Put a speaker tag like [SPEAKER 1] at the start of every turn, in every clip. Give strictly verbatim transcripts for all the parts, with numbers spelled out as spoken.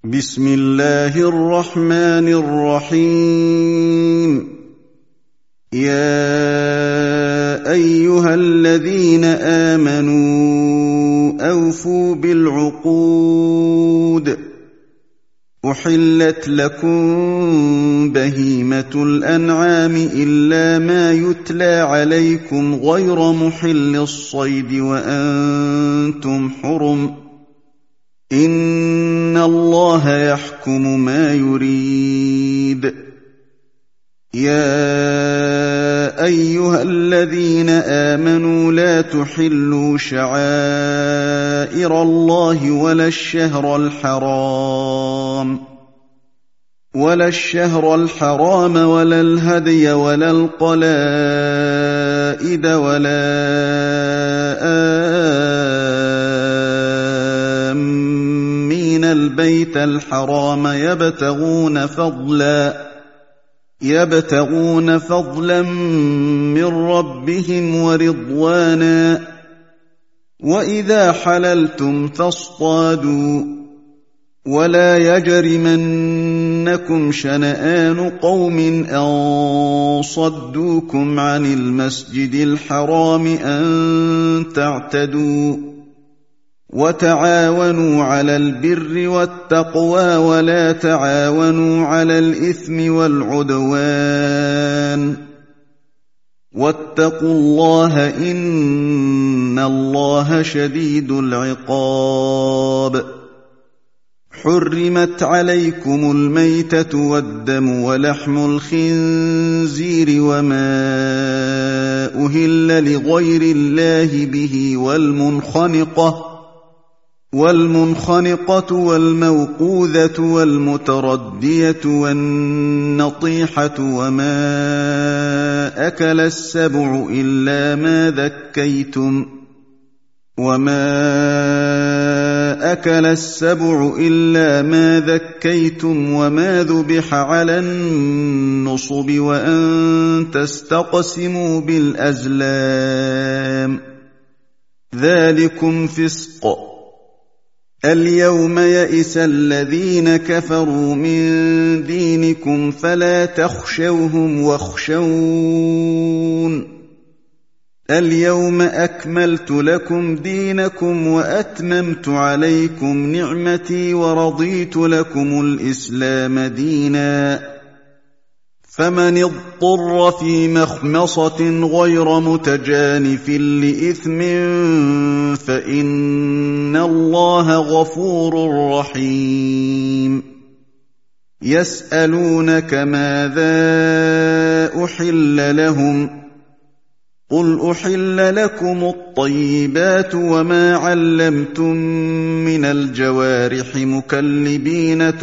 [SPEAKER 1] بسم الله الرحمن الرحيم. يا أيها الذين آمنوا أوفوا بالعقود. أحلت لكم بهيمة الأنعام إلا ما يتلى عليكم غير محل الصيد وأنتم حرم. إن الله يحكم ما يريد. يا أيها الذين آمنوا لا تحلوا شعائر الله ولا الشهر الحرام ولا الشهر الحرام ولا الهدي ولا القلائد ولا آمين البيت الحرام يبتغون فضلا يبتغون فضلا من ربهم ورضوانا. وإذا حللتم فاصطادوا ولا يجرمنكم شنآن قوم أن صدوكم عن المسجد الحرام أن تعتدوا. وتعاونوا على البر والتقوى ولا تعاونوا على الإثم والعدوان. واتقوا الله إن الله شديد العقاب. حرمت عليكم الميتة والدم ولحم الخنزير وما أهل لغير الله به والمنخنقة والمنخنقة والموقوذة والمتردية والنطيحة وما أكل السبع إلا ما ذكيتم وما أكل السبع إلا ما ذكيتم وما ذبح على النصب وأن تستقسموا بالأزلام ذلكم فسق. اليوم يئس الذين كفروا من دينكم فلا تخشوهم واخشون. اليوم أكملت لكم دينكم وأتممت عليكم نعمتي ورضيت لكم الإسلام دينا. فمن اضطر في مخمصة غير متجانف لإثم فإن الله غفور رحيم. يسألونك ماذا أحل لهم قل أحل لكم الطيبات وما علمتم من الجوارح مكلبين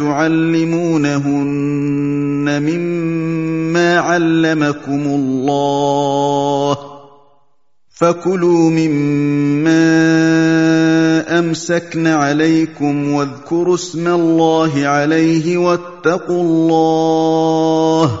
[SPEAKER 1] تعلمونهن مما علمكم الله فكلوا مما أمسكن عليكم واذكروا اسم الله عليه واتقوا الله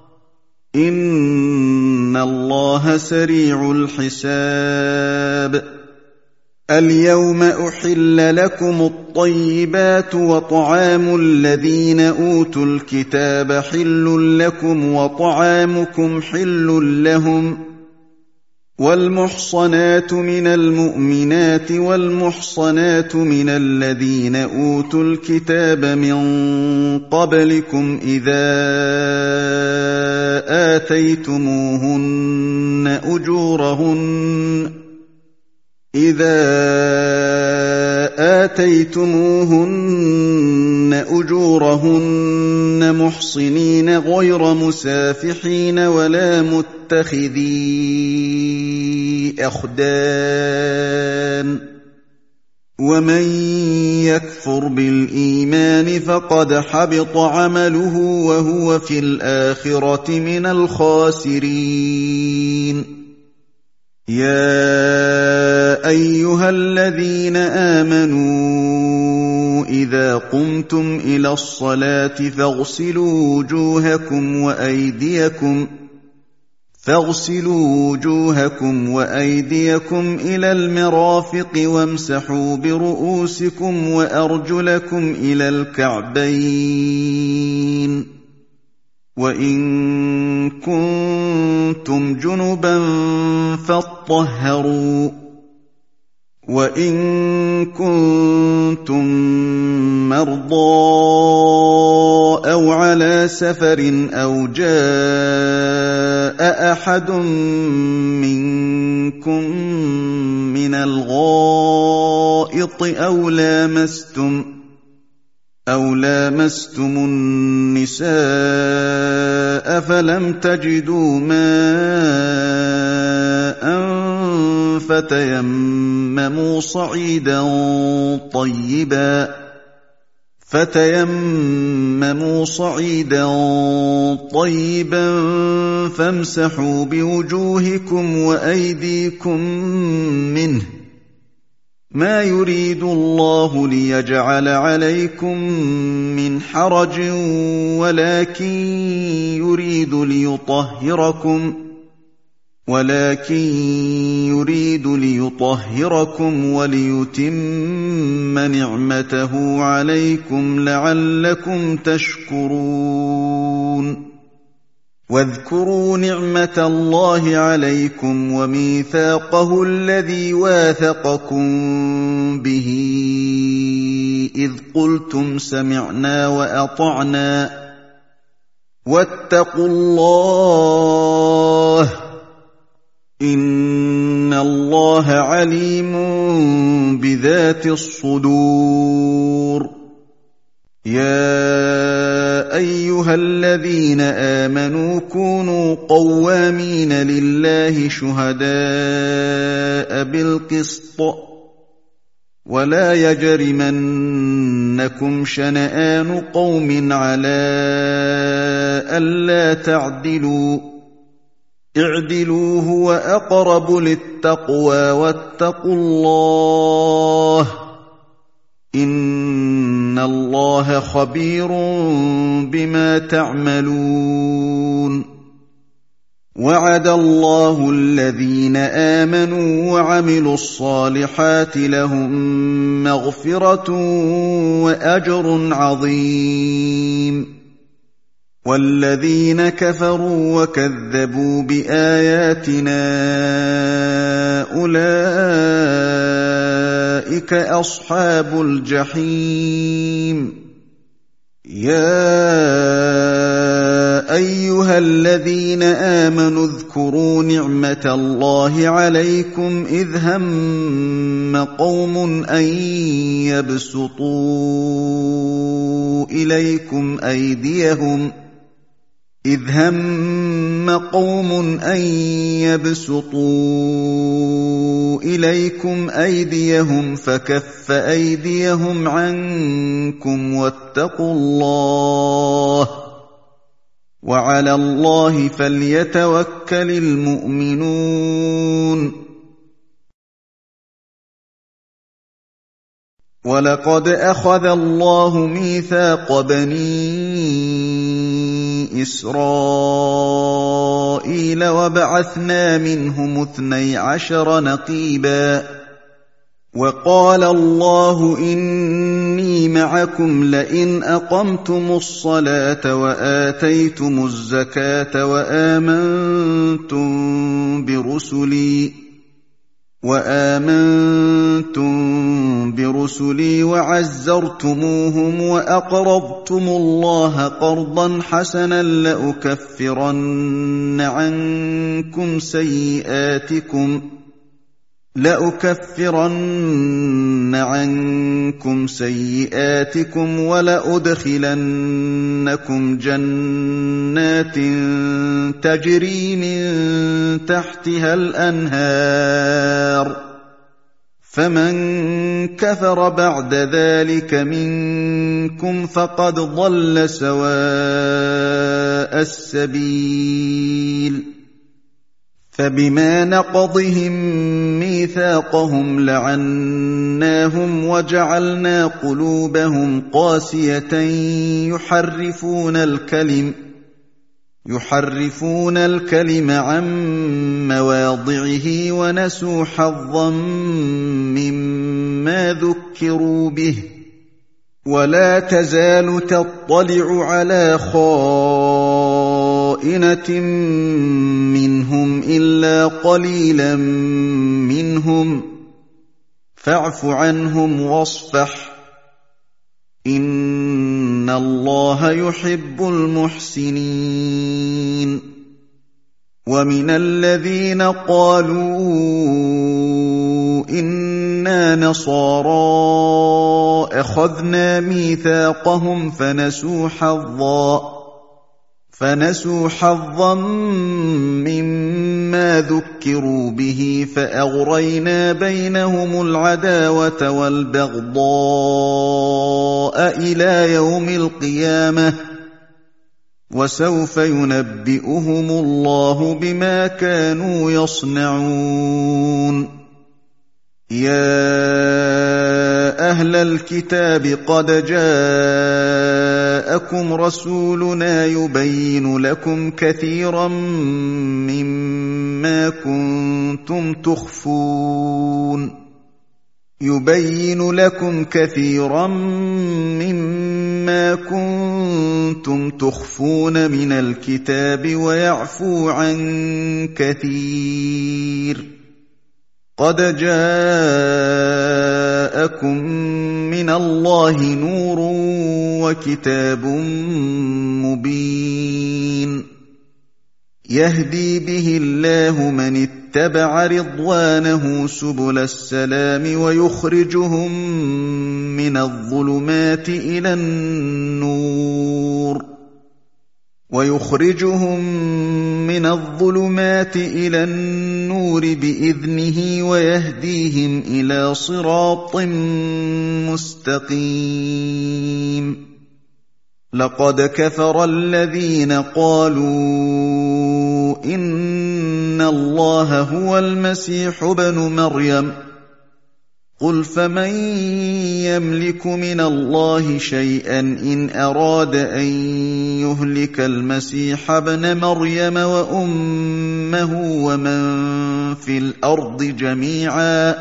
[SPEAKER 1] إن الله سريع الحساب. اليوم أحل لكم الطيبات وطعام الذين أوتوا الكتاب حل لكم وطعامكم حل لهم. والمحصنات من المؤمنات والمحصنات من الذين أوتوا الكتاب من قبلكم إذا آتيتموهن أجورهن إذا آتيتموهن أجورهن محصنين غير مسافحين ولا متخذي أخدان. ومن يكفر بالإيمان فقد حبط عمله وهو في الآخرة من الخاسرين. يا أيها الذين آمنوا إذا قمتم إلى الصلاة فاغسلوا وجوهكم وأيديكم فاغسلوا وجوهكم وأيديكم إلى المرافق وامسحوا برؤوسكم وأرجلكم إلى الكعبين وإن كنتم جنبا فاطهروا وإن كنتم مرضى أو على سفر أو جاء أحد منكم من الغائط أو لامستم أو لامستم النساء فلم تجدوا ماء فتيمموا صعيدا طيبا فتيمموا صعيدا طيبا فامسحوا بوجوهكم وأيديكم منه ما يريد الله ليجعل عليكم من حرج ولكن يريد ليطهركم ولكن يريد ليطهركم وليتم نعمته عليكم لعلكم تشكرون واذكروا نعمة الله عليكم وميثاقه الذي واثقكم به إذ قلتم سمعنا وأطعنا واتقوا الله إن الله عليم بذات الصدور يا أيها الذين آمنوا كونوا قوامين لله شهداء بالقسط ولا يجرمنكم شنآن قوم على ألا تعدلوا اعدلوا هو أقرب للتقوى واتقوا الله إن الله خبير بما تعملون وعد الله الذين آمنوا وعملوا الصالحات لهم مغفرة وأجر عظيم والذين كفروا وكذبوا بآياتنا أولئك أصحاب الجحيم يا أيها الذين آمنوا اذكروا نعمة الله عليكم إذ هم قوم أن يبسطوا إليكم أيديهم إذ هم قوم أن يبسطوا إليكم أيديهم فكف أيديهم عنكم واتقوا الله وعلى الله فليتوكل المؤمنون ولقد أخذ الله ميثاق بني إسرائيل وبعثنا منهم اثني عشر نقيبا وقال الله إني معكم لئن أقمتم الصلاة وآتيتم الزكاة وآمنتم برسلي وآمنتم برسلي وعزرتموهم وأقرضتم الله قرضا حسنا لأكفرن عنكم سيئاتكم لأكفرن عنكم سيئاتكم ولأدخلنكم جنات تجري من تحتها الأنهار فمن كفر بعد ذلك منكم فقد ضل سواء السبيل فبما نقضهم ميثاقهم لعناهم وجعلنا قلوبهم قاسية يحرفون الكلم يحرفون الكلم عن مواضعه ونسوا حظا مما ذكروا به ولا تزال تطلع على خائنة منهم إلا قليلا منهم فاعف عنهم واصفح إن الله يحب المحسنين ومن الذين قالوا إنا نصارى أخذنا ميثاقهم فنسوا حظا فنسوا حظا مما ذكروا به فأغرينا بينهم العداوة والبغضاء إلى يوم القيامة وسوف ينبئهم الله بما كانوا يصنعون يا أهل الكتاب قد جاءكم رسولنا يبين لكم كثيرا مما كنتم تخفون يبين لكم كثيرا مما كنتم تخفون من الكتاب ويعفو عن كثير قد جاءكم من الله نور وكتاب مبين يهدي به الله من اتبع رضوانه سبل السلام ويخرجهم من الظلمات إلى النور ويخرجهم من الظلمات إلى النور بإذنه ويهديهم إلى صراط مستقيم لقد كفر الذين قالوا إن الله هو المسيح ابن مريم قل فمن يملك من الله شيئا إن أراد أن يهلك المسيح ابن مريم وأمه ومن في الأرض جميعا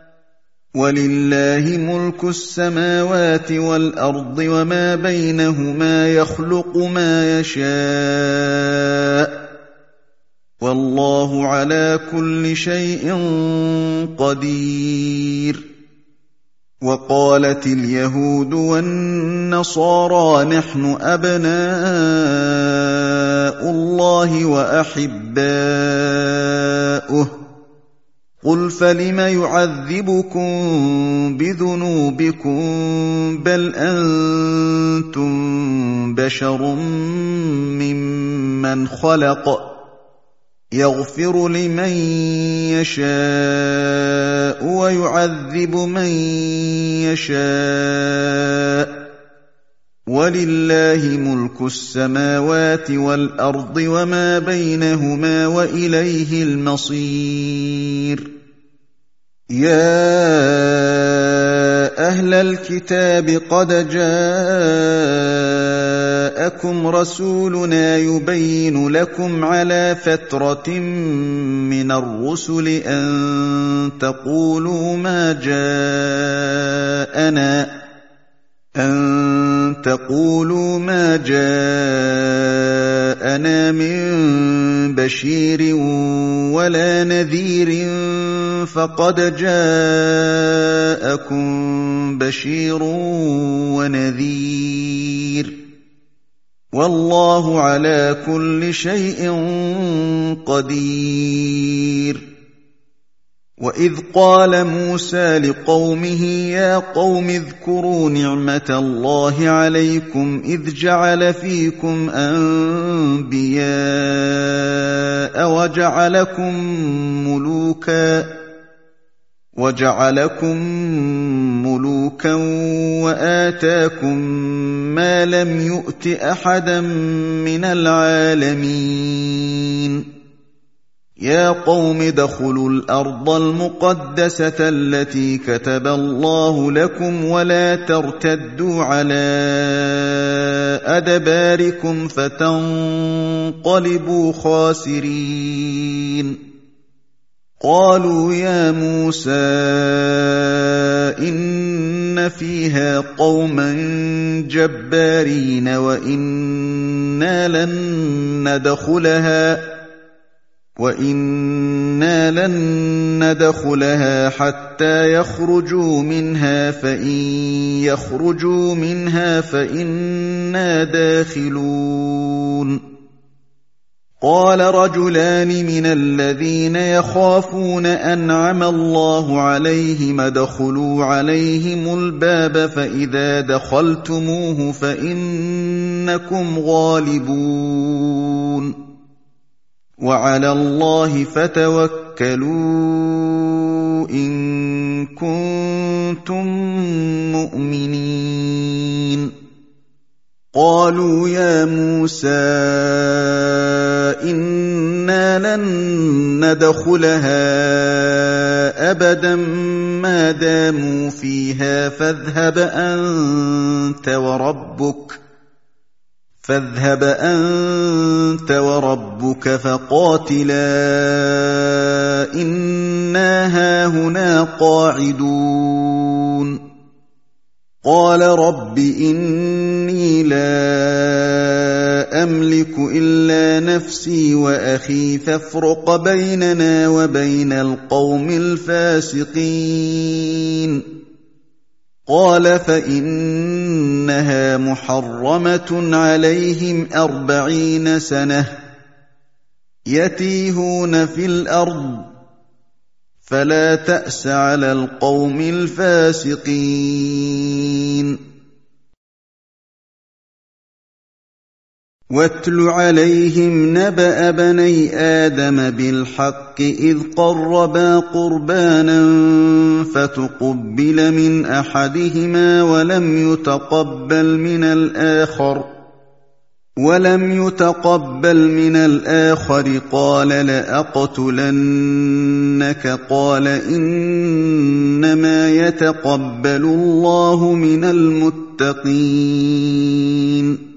[SPEAKER 1] ولله ملك السماوات والأرض وما بينهما يخلق ما يشاء والله على كل شيء قدير وقالت اليهود والنصارى نحن أبناء الله وأحباؤه قل فلم يعذبكم بذنوبكم بل أنتم بشر ممن خلق يغفر لمن يشاء ويعذب من يشاء ولله ملك السماوات والأرض وما بينهما وإليه المصير يا أهل الكتاب قد جاءكم رسولنا يبين لكم على فترة من الرسل أن تقولوا ما جاءنا أن تقولوا ما جاءنا من بشير ولا نذير فقد جاءكم بشير ونذير والله على كل شيء قدير وإذ قال موسى لقومه يا قوم اذكروا نعمة الله عليكم إذ جعل فيكم أنبياء وجعلكم ملوكا وجعلكم ملوكا وآتاكم ما لم يؤت أحدا من العالمين يا قوم ادخلوا الأرض المقدسة التي كتب الله لكم ولا ترتدوا على أدباركم فتنقلبوا خاسرين قالوا يا موسى إن فيها قوما جبارين وإنا لن ندخلها وَإِنَّا لَن نَّدْخُلَهَا حَتَّىٰ يَخْرُجُوا مِنْهَا فَإِن يَخْرُجُوا مِنْهَا فَإِنَّا دَاخِلُونَ قَالَ رَجُلَانِ مِنَ الَّذِينَ يَخَافُونَ أَنْعَمَ اللَّهُ عَلَيْهِمْ ادْخُلُوا عَلَيْهِمُ الْبَابَ فَإِذَا دَخَلْتُمُوهُ فَإِنَّكُمْ غَالِبُونَ وَعَلَى اللَّهِ فَتَوَكَّلُوا إِن كُنتُم مُّؤْمِنِينَ قَالُوا يَا مُوسَىٰ إِنَّا لَن نَّدْخُلَهَا أَبَدًا مَّا دَامُوا فِيهَا فاذهب أَنتَ وَرَبُّكَ فاذهب أنت وربك فقاتلا إنا هاهنا قاعدون قال رب إني لا أملك إلا نفسي وأخي فافرق بيننا وبين القوم الفاسقين قال فإنها محرمة عليهم أربعين سنة يتيهون في الأرض فلا تأس على القوم الفاسقين واتل عليهم نبأ بني آدم بالحق إذ قربا قربانا فتقبل من أحدهما ولم يتقبل من الآخر ولم يتقبل من الآخر قال لأقتلنك قال إنما يتقبل الله من المتقين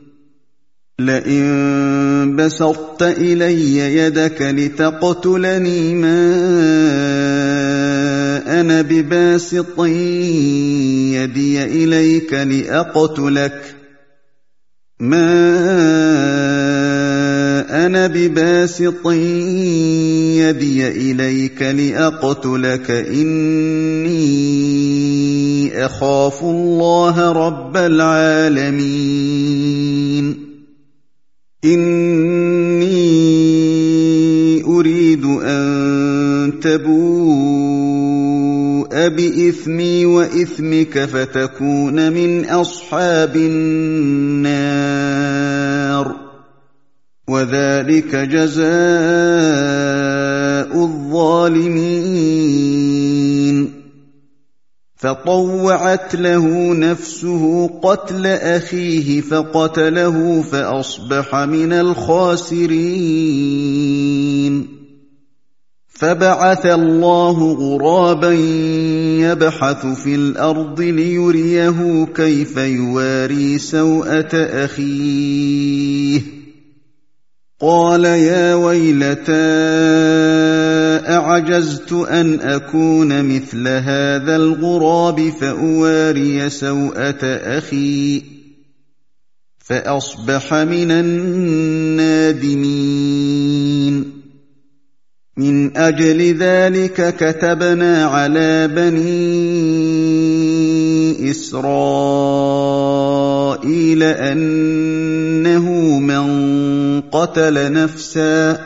[SPEAKER 1] لئن بسطت إلي يدك لتقتلني ما أنا بباسط يدي إليك لأقتلك ما أنا بباسط يدي إليك لأقتلك إني أخاف الله رب العالمين إني أريد أن تبوء بإثمي وإثمك فتكون من أصحاب النار وذلك جزاء الظالمين فطوعت له نفسه قتل أخيه فقتله فأصبح من الخاسرين فبعث الله غرابا يبحث في الأرض ليريه كيف يواري سوءة أخيه قال يا ويلتى أعجزت أن أكون مثل هذا الغراب فأواري سوءة أخي فأصبح من النادمين من أجل ذلك كتبنا على بني إسرائيل أنه من قتل نفسا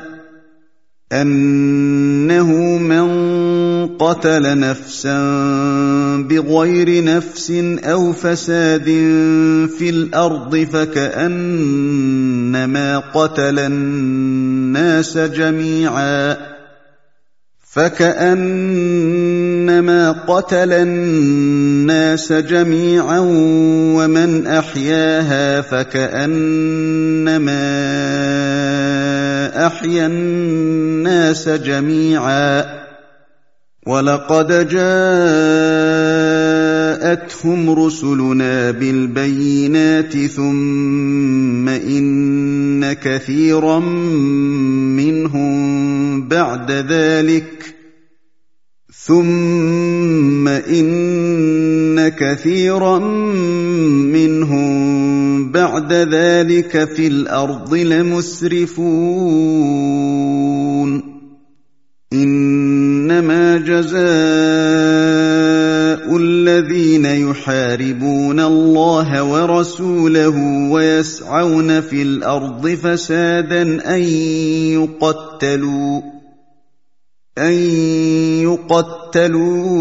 [SPEAKER 1] أنه من قتل نفسا بغير نفس أو فساد في الأرض فكأنما قتل الناس جميعا فكأنما قتل الناس جميعا ومن أحياها فكأنما أَحْيَا النَّاسَ جَمِيعًا وَلَقَدْ جَاءَتْهُمْ رُسُلُنَا بِالْبَيِّنَاتِ ثُمَّ إِنَّ كَثِيرًا مِّنْهُم بَعْدَ ذَلِكَ ثُمَّ إِنَّ كَثِيرًا مِّنْهُم بَعْدَ ذَلِكَ فِي الْأَرْضِ لَمُسْرِفُونَ إِنَّمَا جَزَاءُ الَّذِينَ يُحَارِبُونَ اللَّهَ وَرَسُولَهُ وَيَسْعَوْنَ فِي الْأَرْضِ فَسَادًا أَن يُقَتَّلُوا أَن يُقَتَّلُوا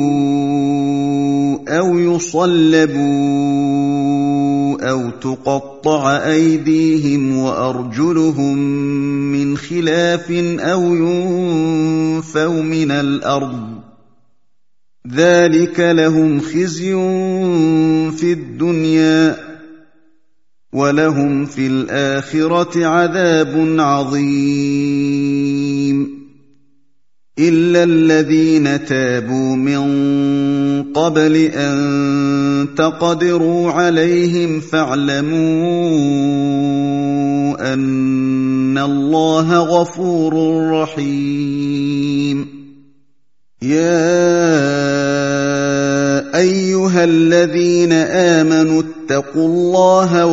[SPEAKER 1] أَوْ يُصَلَّبُوا أَوْ تُقَطَّعَ أَيْدِيهِمْ وَأَرْجُلُهُم مِّنْ خِلَافٍ أَوْ يُنفَوْا مِنَ الْأَرْضِ ۚ ذَٰلِكَ لَهُمْ خِزْيٌ فِي الدُّنْيَا ۖ وَلَهُمْ فِي الْآخِرَةِ عَذَابٌ عَظِيمٌ إِلَّا الَّذِينَ تَابُوا مِن قَبْلِ أَن تَقْدِرُوا عَلَيْهِمْ فَاعْلَمُوا أَنَّ اللَّهَ غَفُورٌ رَّحِيمٌ يَا أَيُّهَا الَّذِينَ آمَنُوا اتَّقُوا اللَّهَ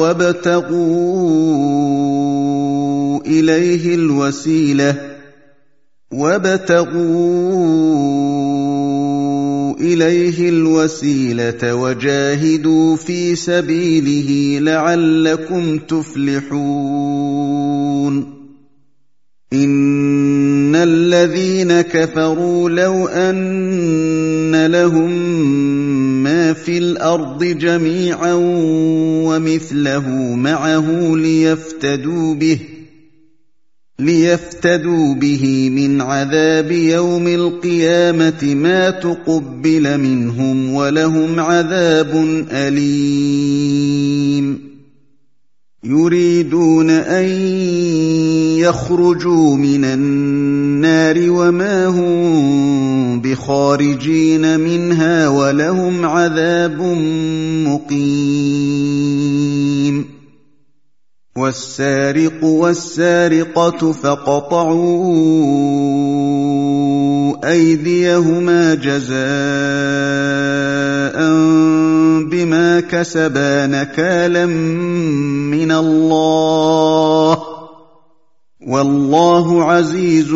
[SPEAKER 1] وَابْتَغُوا إِلَيْهِ الْوَسِيلَةَ وَابْتَغُوا إِلَيْهِ الْوَسِيلَةَ وَجَاهِدُوا فِي سَبِيلِهِ لَعَلَّكُمْ تُفْلِحُونَ إِنَّ الَّذِينَ كَفَرُوا لَوْ أَنَّ لَهُم مَّا فِي الْأَرْضِ جَمِيعًا وَمِثْلَهُ مَعَهُ لِيَفْتَدُوا بِهِ لِيَفْتَدُوا بِهِ مِنْ عَذَابِ يَوْمِ الْقِيَامَةِ مَا تُقُبِّلَ مِنْهُمْ وَلَهُمْ عَذَابٌ أَلِيمٌ يُرِيدُونَ أَن يَخْرُجُوا مِنَ النَّارِ وَمَا هُم بِخَارِجِينَ مِنْهَا وَلَهُمْ عَذَابٌ مُّقِيمٌ وَالسَّارِقُ وَالسَّارِقَةُ فَاقْطَعُوا أَيْدِيَهُمَا جَزَاءً بِمَا كَسَبَا نَكَالًا مِّنَ اللَّهِ ۗ وَاللَّهُ عَزِيزٌ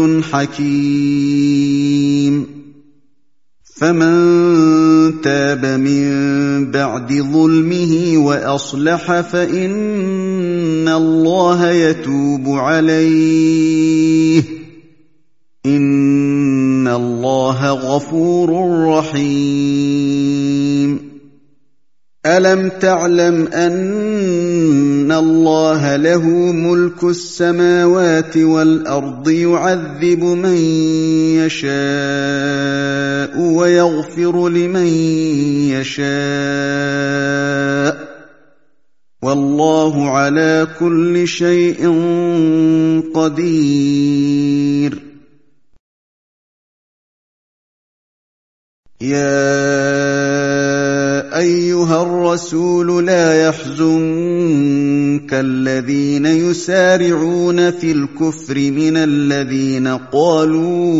[SPEAKER 1] حَكِيمٌ فَمَن تَابَ مِن بَعْدِ ظُلْمِهِ وَأَصْلَحَ فَإِنَّ اللَّهَ يَتُوبُ عَلَيْهِ ۗ إِنَّ اللَّهَ غَفُورٌ رَّحِيمٌ أَلَمْ تَعْلَمْ أَنَّ اللَّهَ لَهُ مُلْكُ السَّمَاوَاتِ وَالْأَرْضِ يُعَذِّبُ مَن يَشَاءُ وَيَغْفِرُ لِمَن يَشَاءُ ۗ وَاللَّهُ عَلَىٰ كُلِّ شَيْءٍ قَدِيرٌ يَا أَيُّهَا الرَّسُولُ لَا يَحْزُنكَ الَّذِينَ يُسَارِعُونَ فِي الْكُفْرِ مِنَ الَّذِينَ قَالُوا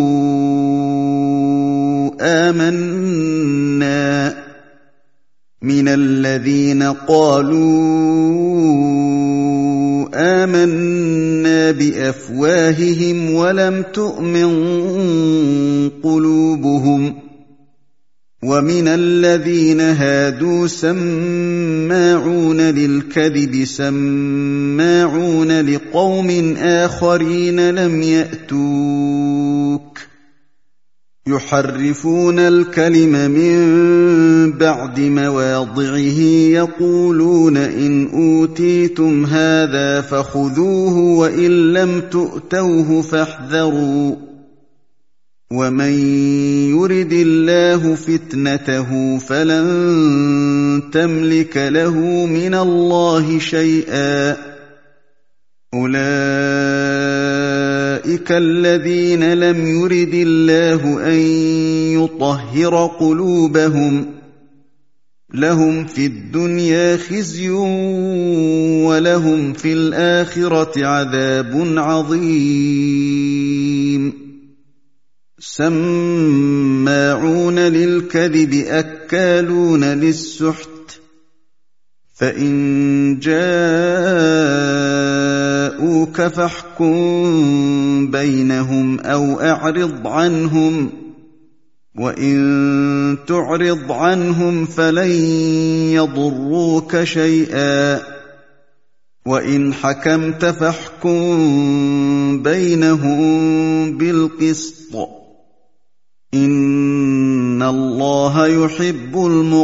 [SPEAKER 1] آمَنَّا مِنَ الَّذِينَ قَالُوا آمَنَّا بِأَفْوَاهِهِمْ وَلَمْ تُؤْمِن قُلُوبُهُمْ ۛ وَمِنَ الَّذِينَ هَادُوا سَمَّاعُونَ لِلْكَذِبِ سَمَّاعُونَ لِقَوْمٍ آخَرِينَ لَمْ يَأْتُوكَ ۖ يُحَرِّفُونَ الْكَلِمَ مِن بَعْدِ مَوَاضِعِهِ يَقُولُونَ إِنْ أُوتِيتُمْ هَٰذَا فَخُذُوهُ وَإِن لَّمْ تُؤْتَوْهُ فَاحْذَرُوا ۚ وَمَن يُرِدِ اللَّهُ فِتْنَتَهُ فَلَن تَمْلِكَ لَهُ مِنَ اللَّهِ شَيْئًا ۚ أُولَٰئِكَ الَّذِينَ لَمْ يُرِدِ اللَّهُ أَن يُطَهِّرَ قُلُوبَهُمْ ۚ وَأَعْتَدْنَا لِلْكَافِرِينَ عَذَابًا مُّهِينًا أولئك الذين لم يرد الله أن يطهر قلوبهم لهم في الدنيا خزي ولهم في الآخرة عذاب عظيم سماعون للكذب أكالون للسحت فإن جاءوك فاحكم بينهم أو أعرض عنهم وإن تعرض عنهم فلن يضروك شيئا وإن حكمت فاحكم بينهم بالقسط إن الله يحب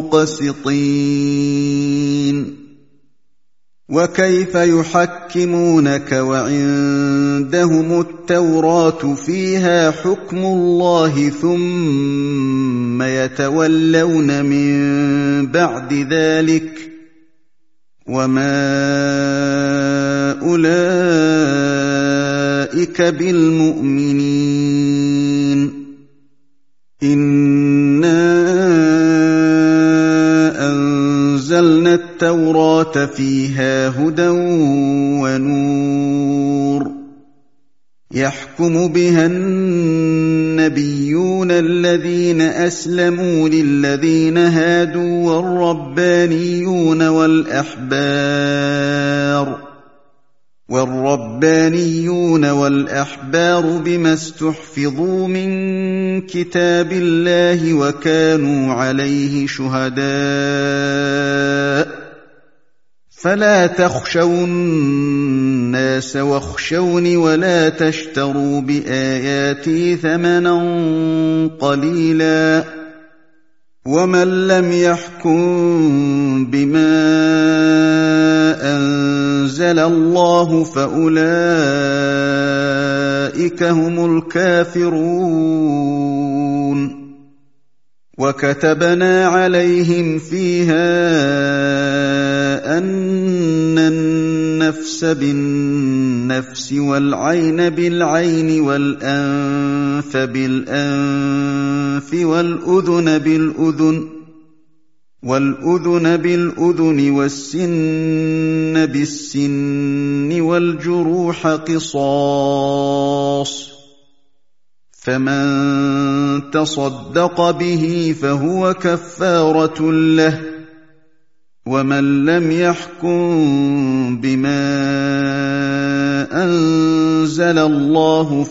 [SPEAKER 1] المقسطين وكيف يحكمونك وعندهم التوراة فيها حكم الله ثم يتولون من بعد ذلك وما أولئك بالمؤمنين إنا أنزلنا التوراة فيها هدى ونور يحكم بها النبيون الذين أسلموا للذين هادوا والربانيون والأحبار والربانيون والأحبار بما استحفظوا من كتاب الله وكانوا عليه شهداء فلا تخشوا الناس واخشوني ولا تشتروا بآياتي ثمنا قليلا ومن لم يحكم بما أنزل الله فأولئك هم الكافرون وكتبنا عليهم فيها أن النفس بالنفس والعين بالعين والأنف بالأنف والأذن بالأذن والأذن بالأذن والسن بالسن والجروح قصاص فمن تصدق به فهو كفارة له ومن لم يحكم بما أنزل الله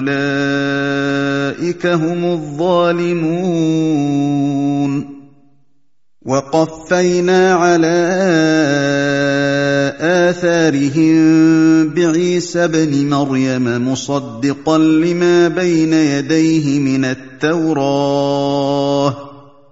[SPEAKER 1] فأولئك هم الظالمون وقفينا على آثارهم بعيسى ابن مريم مصدقا لما بين يديه من التوراة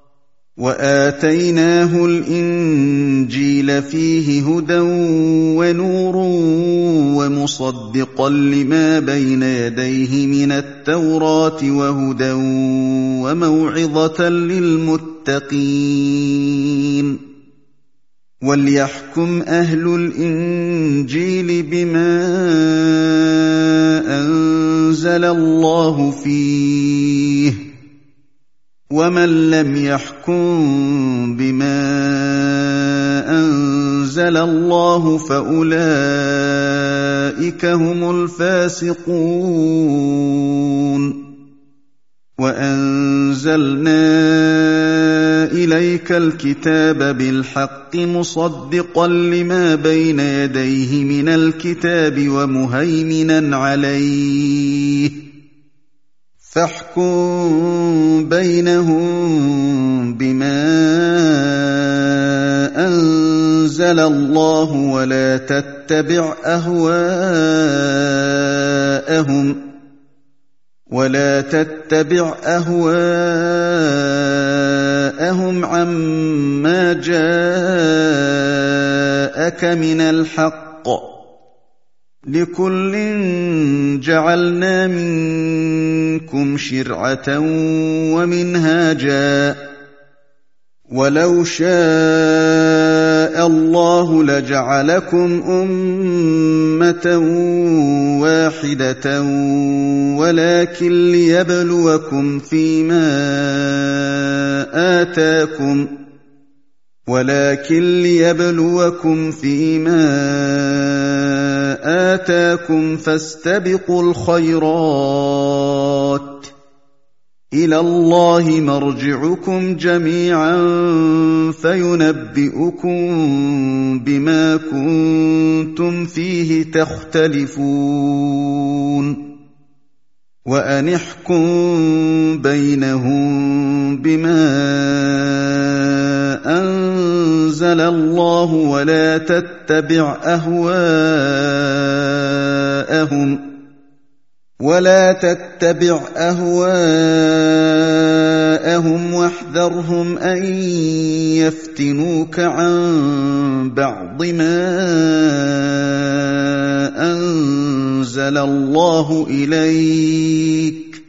[SPEAKER 1] وآتيناه الإنجيل فيه هدى ونور ومصدقا لما بين يديه من التوراة وهدى وموعظة للمتقين وليحكم أهل الإنجيل بما أنزل الله فيه ومن لم يحكم بما أنزل الله فأولئك هم الفاسقون وأنزلنا إليك الكتاب بالحق مصدقا لما بين يديه من الكتاب ومهيمنا عليه فاحكم بينهم بما أنزل الله ولا تتبع أهواءهم ولا تتبع أهواءهم عما جاءك من الحق لكل جعلنا منكم شرعة ومنهاجا ولو شاء يشاء الله لجعلكم أمة واحدة ولكن ليبلوكم فيما آتاكم ولكن ليبلوكم فيما آتاكم فاستبقوا الخيرات إلى الله مرجعكم جميعا فينبئكم بما كنتم فيه تختلفون وأن احكم بينهم بما أنزل الله ولا تتبع أهواءهم ولا تتبع أهواءهم واحذرهم أن يفتنوك عن بعض ما أنزل الله إليك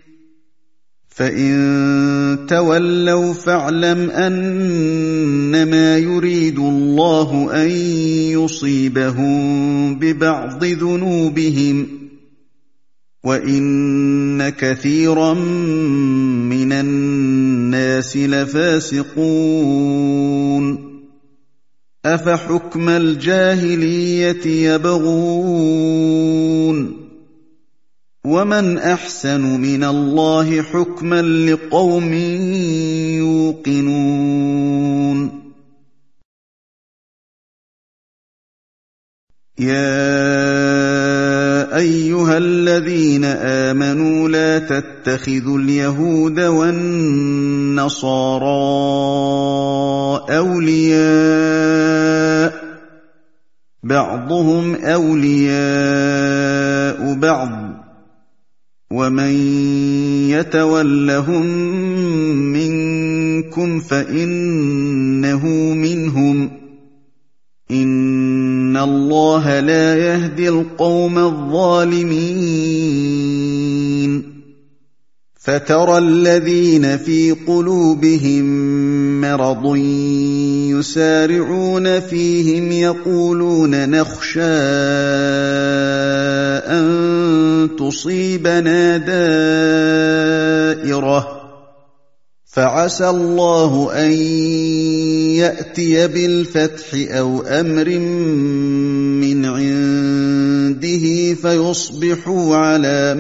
[SPEAKER 1] فإن تولوا فاعلم أنما يريد الله أن يصيبهم ببعض ذنوبهم وَإِنَّ كَثِيرًا مِّنَ النَّاسِ لَفَاسِقُونَ أَفَحُكْمَ الْجَاهِلِيَّةِ يَبْغُونَ وَمَنْ أَحْسَنُ مِنَ اللَّهِ حُكْمًا لِقَوْمٍ يُوقِنُونَ يَا أَيُّهَا الَّذِينَ آمَنُوا لَا تَتَّخِذُوا الْيَهُودَ وَالنَّصَارَىٰ أَوْلِيَاءَ بَعْضُهُمْ أَوْلِيَاءُ بَعْضٍ وَمَن يَتَوَلَّهُم مِّنكُمْ فَإِنَّهُ مِنْهُمْ ۗ إِنَّ اللَّهَ لَا يَهْدِي الْقَوْمَ الظَّالِمِينَ فَتَرَى الَّذِينَ فِي قُلُوبِهِم مَّرَضٌ يُسَارِعُونَ فِيهِمْ يَقُولُونَ نَخْشَىٰ أَن تُصِيبَنَا دَائِرَةٌ فَعَسَى اللَّهُ أَن يَأْتِيَ بِالْفَتْحِ أَوْ أَمْرٍ مِّنْ عِندِهِ فَيُصْبِحُوا عَلَىٰ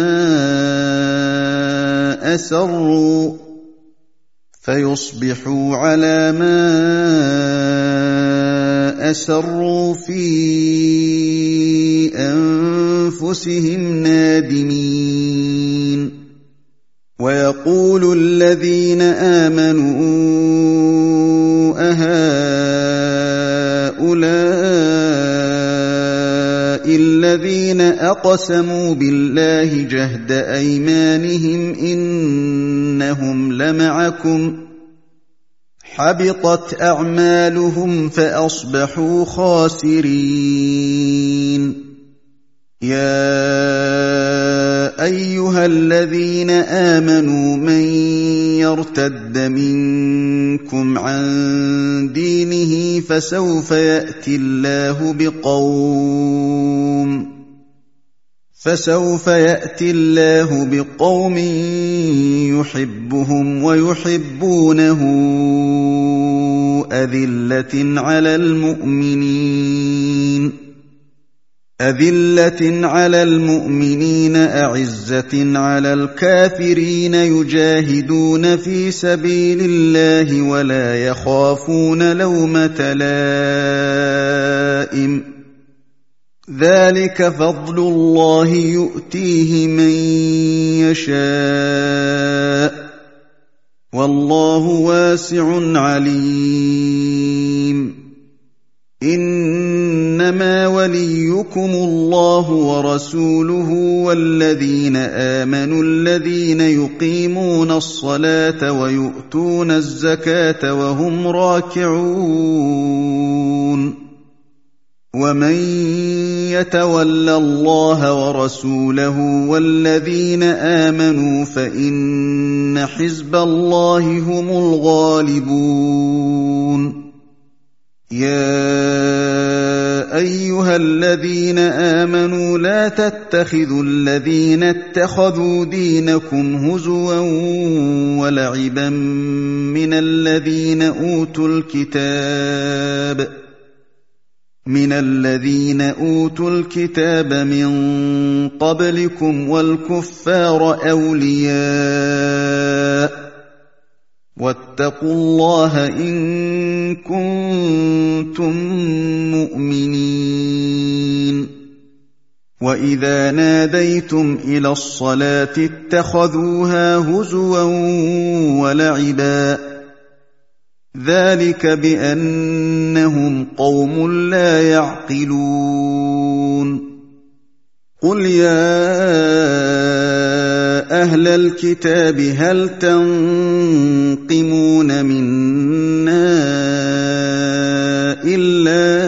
[SPEAKER 1] مَا أَسَرُّوا فَيُصْبِحُوا عَلَىٰ مَا أَسَرُّوا فِي أَنفُسِهِمْ نَادِمِينَ وَيَقُولُ الَّذِينَ آمَنُوا أَهَٰؤُلَاءِ الَّذِينَ أَقْسَمُوا بِاللَّهِ جَهْدَ أَيْمَانِهِمْ إِنَّهُمْ لَمَعَكُمْ حَبِطَتْ أَعْمَالُهُمْ فَأَصْبَحُوا خَاسِرِينَ يَا أَيُّهَا الَّذِينَ آمَنُوا مَن يَرْتَدَّ مِنكُمْ عَن دِينِهِ فَسَوْفَ يَأْتِي اللَّهُ بِقَوْمٍ فَسَوْفَ يَأْتِي اللَّهُ بِقَوْمٍ يُحِبُّهُمْ وَيُحِبُّونَهُ أَذِلَّةٍ عَلَى الْمُؤْمِنِينَ أذلة على المؤمنين أعزة على الكافرين يجاهدون في سبيل الله ولا يخافون لومة لائم ذلك فضل الله يؤتيه من يشاء والله واسع عليم إنما وليكم الله ورسوله والذين آمنوا الذين يقيمون الصلاة ويؤتون الزكاة وهم راكعون ومن يتول الله ورسوله والذين آمنوا فإن حزب الله هم الغالبون يَا أَيُّهَا الَّذِينَ آمَنُوا لَا تَتَّخِذُوا الَّذِينَ اتَّخَذُوا دِينَكُمْ هُزُوًا وَلَعِبًا مِّنَ الَّذِينَ أُوتُوا الْكِتَابَ مِنَ الَّذِينَ أُوتُوا الْكِتَابَ مِن قَبْلِكُمْ وَالْكُفَّارَ أَوْلِيَاءَ وَاتَّقُوا اللَّهَ إِن كُنتُم مُّؤْمِنِينَ وَإِذَا نَادَيْتُمْ إِلَى الصَّلَاةِ اتَّخَذُوهَا هُزُوًا وَلَعِبًا ۚ ذَٰلِكَ بِأَنَّهُمْ قَوْمٌ لَّا يَعْقِلُونَ قُلْ يَا أَهْلَ الْكِتَابِ هَلْ تَنقِمُونَ مِنَّا إِلَّا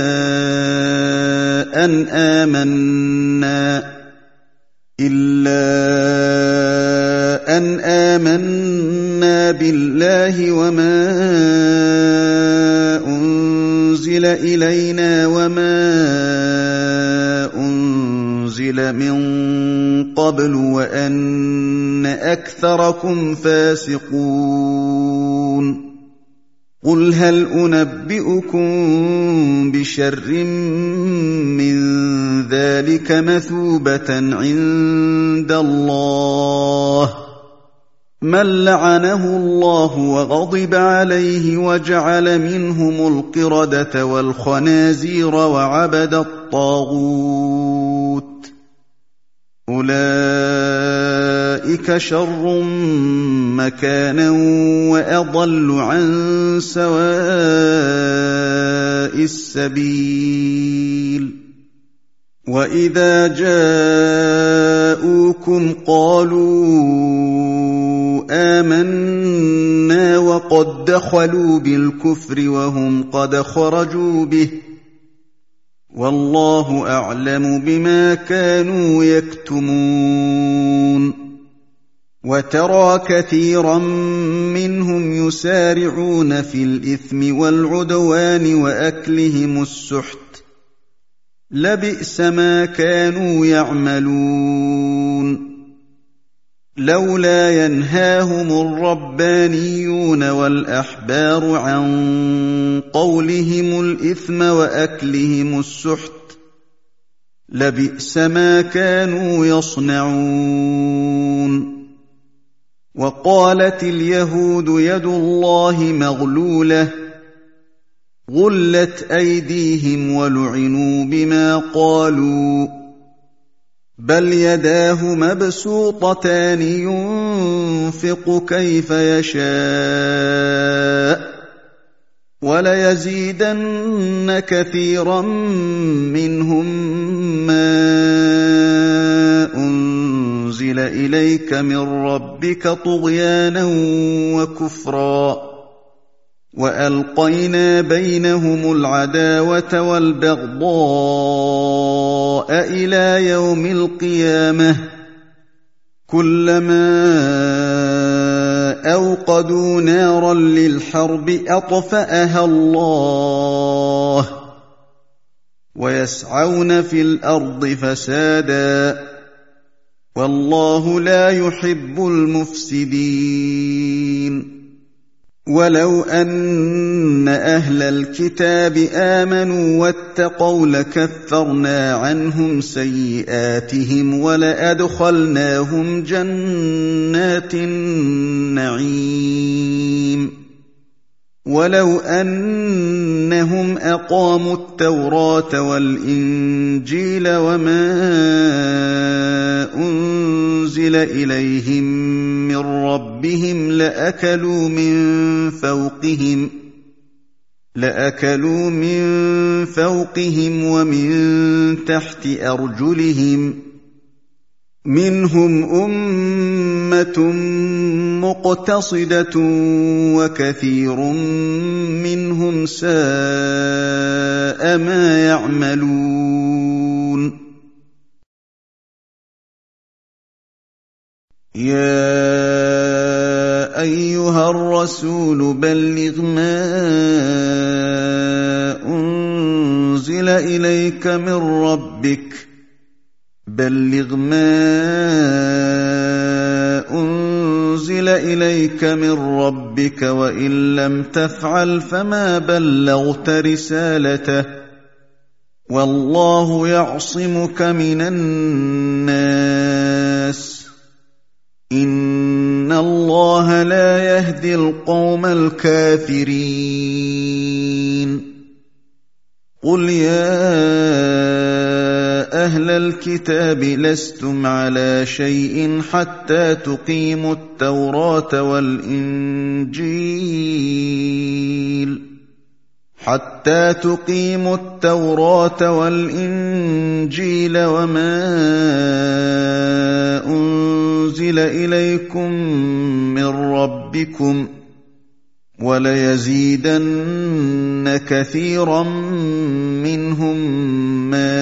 [SPEAKER 1] أَنْ آمَنَّا إِلَّا أَنْ آمَنَّا بِاللَّهِ وَمَا أُنزِلَ إِلَيْنَا وَمَا أُنزِلَ مِن قَبْلُ وَأَنَّ أَكْثَرَكُمْ فَاسِقُونَ قُلْ هَلْ أُنَبِّئُكُم بِشَرٍّ مِّن ذَٰلِكَ مَثُوبَةً عِندَ اللَّهِ مَن لَّعَنَهُ اللَّهُ وَغَضِبَ عَلَيْهِ وَجَعَلَ مِنْهُمُ الْقِرَدَةَ وَالْخَنَازِيرَ وَعَبَدَ الطَّاغُوتَ ۚ أُولَٰئِكَ شَرٌّ مَّكَانًا وَأَضَلُّ عَن سَوَاءِ السَّبِيلِ وَإِذَا جَاءُوكُمْ قَالُوا آمَنَّا وَقَدْ دَخَلُوا بِالْكُفْرِ وَهُمْ قَدْ خَرَجُوا بِهِ ۚ وَاللَّهُ أَعْلَمُ بِمَا كَانُوا يَكْتُمُونَ وَتَرَىٰ كَثِيرًا مِّنْهُمْ يُسَارِعُونَ فِي الْإِثْمِ وَالْعُدْوَانِ وَأَكْلِهِمُ السُّحْتَ ۚ لَبِئْسَ مَا كَانُوا يَعْمَلُونَ لَوْلَا يَنْهَاهُمُ الرَّبَّانِيُّونَ وَالْأَحْبَارُ عَن قَوْلِهِمُ الْإِثْمَ وَأَكْلِهِمُ السُّحْتَ لَبِئْسَ مَا كَانُوا يَصْنَعُونَ وَقَالَتِ الْيَهُودُ يَدُ اللَّهِ مَغْلُولَةٌ غُلَّتْ أَيْدِيهِمْ وَلُعِنُوا بِمَا قَالُوا بَلْ يَدَاهُ مَبْسُوطَتَانِ يُنفِقُ كَيْفَ يَشَاءُ ۚ وَلَيَزِيدَنَّ كَثِيرًا مِّنْهُم مَّا أُنزِلَ إِلَيْكَ مِن رَّبِّكَ طُغْيَانًا وَكُفْرًا ۖ وَأَلْقَيْنَا بَيْنَهُمُ الْعَدَاوَةَ وَالْبَغْضَاءَ إِلَىٰ يَوْمِ الْقِيَامَةِ ۚ كُلَّمَا أَوْقَدُوا نَارًا لِّلْحَرْبِ أَطْفَأَهَا اللَّهُ ۚ وَيَسْعَوْنَ فِي الْأَرْضِ فَسَادًا ۚ وَاللَّهُ لَا يُحِبُّ الْمُفْسِدِينَ وَلَوْ أَنَّ أَهْلَ الْكِتَابِ آمَنُوا وَاتَّقَوْا لَكَفَّرْنَا عَنْهُمْ سَيِّئَاتِهِمْ وَلَأَدْخَلْنَاهُمْ جَنَّاتِ النَّعِيمِ وَلَوْ أَنَّهُمْ أَقَامُوا التَّوْرَاةَ وَالْإِنجِيلَ وَمَا أُنزِلَ إِلَيْهِم مِّن رَّبِّهِمْ لَأَكَلُوا مِن فَوْقِهِمْ لَأَكَلُوا مِن فَوْقِهِمْ وَمِن تَحْتِ أَرْجُلِهِم ۚ مِّنْهُمْ أُمَّةٌ مُّقْتَصِدَةٌ وَكَثِيرٌ مِّنْهُمْ سَاءَ مَا يَعْمَلُونَ يَا أَيُّهَا الرَّسُولُ بَلِّغْ مَا أنزل إليك من ربك بلغ ما أنزل إليك من ربك وإن لم تفعل فما بلغت رسالته والله يعصمك من الناس إن الله لا يهدي القوم الكافرين قل يا أهل الكتاب لستم على شيء حتى تقيموا التوراة والإنجيل حتى تقيموا التوراة والإنجيل وما أنزل إليكم من ربكم وليزيدن كثيرا منهم ما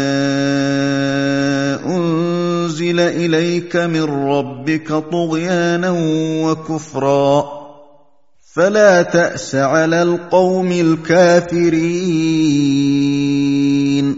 [SPEAKER 1] أنزل إليك من ربك طغيانا وكفرا فلا تأس على القوم الكافرين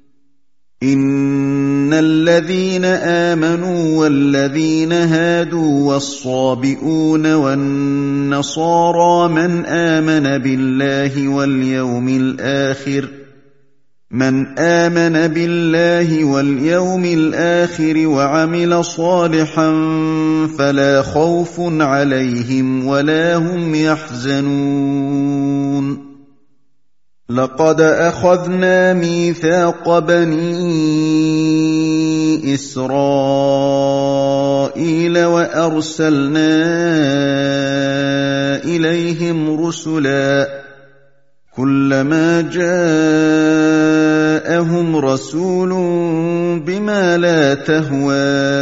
[SPEAKER 1] إن الذين آمنوا والذين هادوا والصابئون والنصارى من آمن بالله واليوم الآخر من آمن بالله واليوم الآخر وعمل صالحا فلا خوف عليهم ولا هم يحزنون لقد أخذنا ميثاق بني إسرائيل وأرسلنا إليهم رسلا كلما جاءهم رسول بما لا تهوى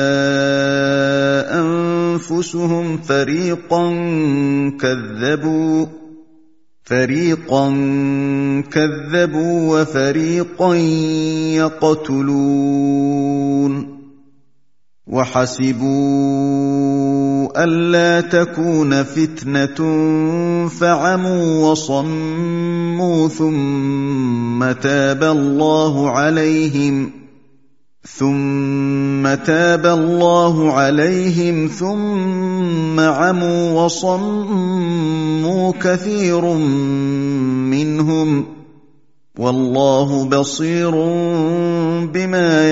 [SPEAKER 1] أنفسهم فريقا كذبوا فريقا كذبوا وفريقا يقتلون وحسبوا ألا تكون فتنة فعموا وصموا ثم تاب الله عليهم ثم تاب الله عليهم ثم عموا وصموا كثير منهم والله بصير بما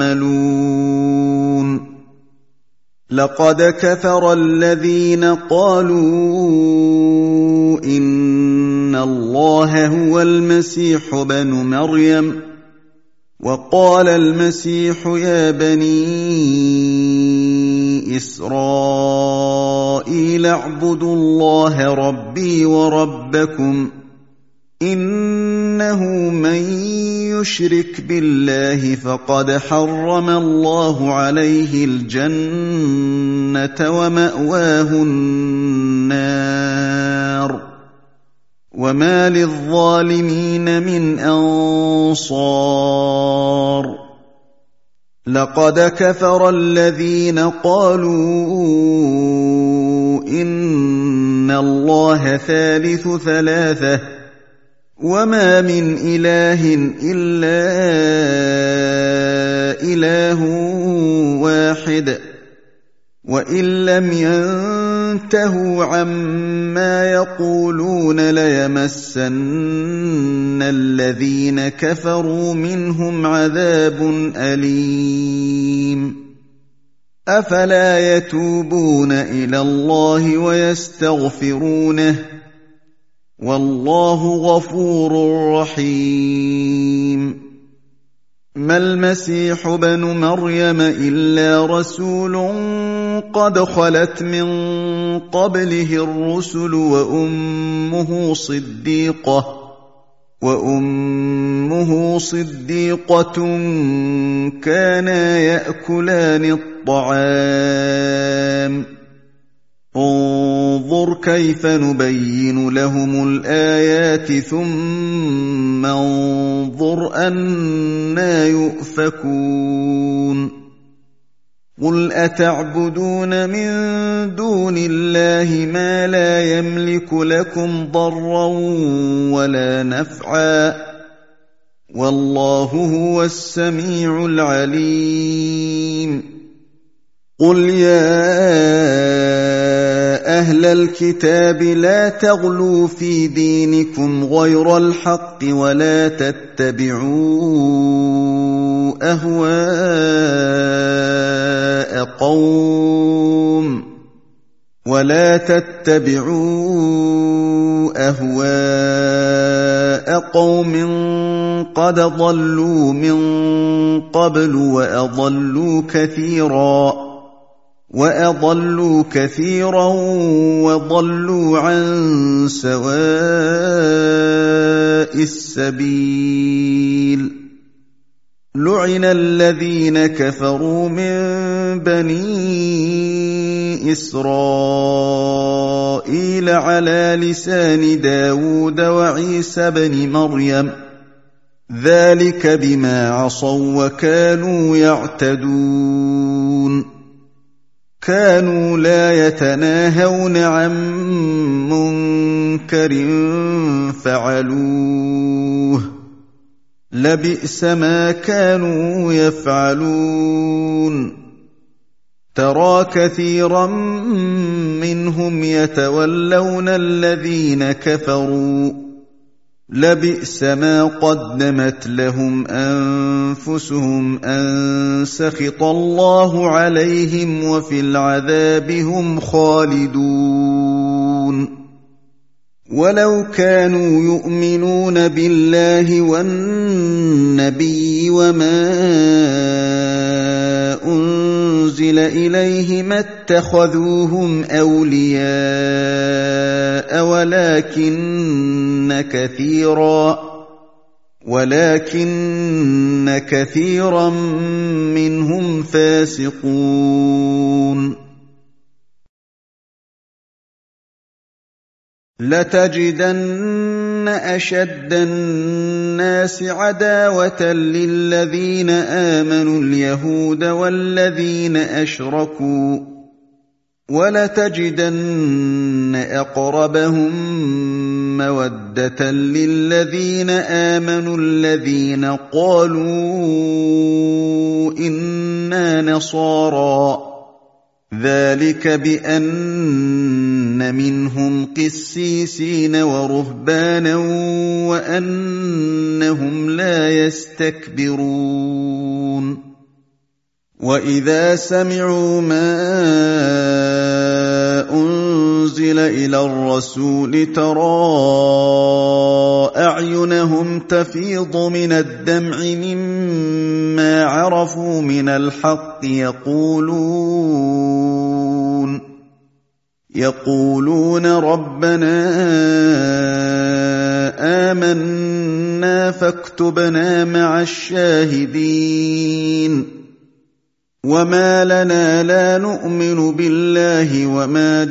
[SPEAKER 1] يعملون لقد كفر الذين قالوا إن الله هو المسيح ابن مريم وقال المسيح يا بني إسرائيل اعبدوا الله ربي وربكم إنه من يشرك بالله فقد حرم الله عليه الجنة ومأواه النار وما للظالمين من أنصار لقد كفر الذين قالوا إن الله ثالث ثلاثة وما من إله إلا إله واحد وإن لم ينتهوا عما يقولون ليمسن الذين كفروا منهم عذاب أليم أفلا يتوبون إلى الله ويستغفرونه والله غفور رحيم ما المسيح ابن مريم إلا رسول قد خلت من قبله الرسل وأمه صديقة وأمه صديقة كانا يأكلان الطعام انظر كيف نبين لهم الآيات ثم انظر أنى يؤفكون قل أتعبدون من دون الله ما لا يملك لكم ضرا ولا نفعا والله هو السميع العليم قل يا أهل الكتاب لا تغلوا في دينكم غير الحق ولا تتبعوا أهواء قوم ولا تتبعوا أهواء قوم قد ضلوا من قبل وأضلوا كثيرا وأضلوا كثيرا وضلوا عن سواء السبيل لعن الذين كفروا من بني إسرائيل على لسان داود وعيسى بن مريم ذلك بما عصوا وكانوا يعتدون كانوا لا يتناهون عن منكر فعلوه لبئس ما كانوا يفعلون ترى كثيرا منهم يتولون الذين كفروا لبئس ما قدمت لهم أنفسهم أن سخط الله عليهم وفي العذاب هم خالدون ولو كانوا يؤمنون بالله والنبي وما أنزل إليه ما اتخذوهم أولياء ولكن كثيرا ولكن كثيرا منهم فاسقون لتجدن أشد الناس عداوة للذين آمنوا اليهود والذين أشركوا ولتجدن أقربهم مودة للذين آمنوا الذين قالوا إنا نصارى ذلك بأن منهم قسيسين ورهبانا وأنهم لا يستكبرون وإذا سمعوا ما أنزل إلى الرسول ترى أعينهم تفيض من الدمع مما عرفوا من الحق يقولون يقولون ربنا آمنا فاكتبنا مع الشاهدين وما لنا لا نؤمن بالله وما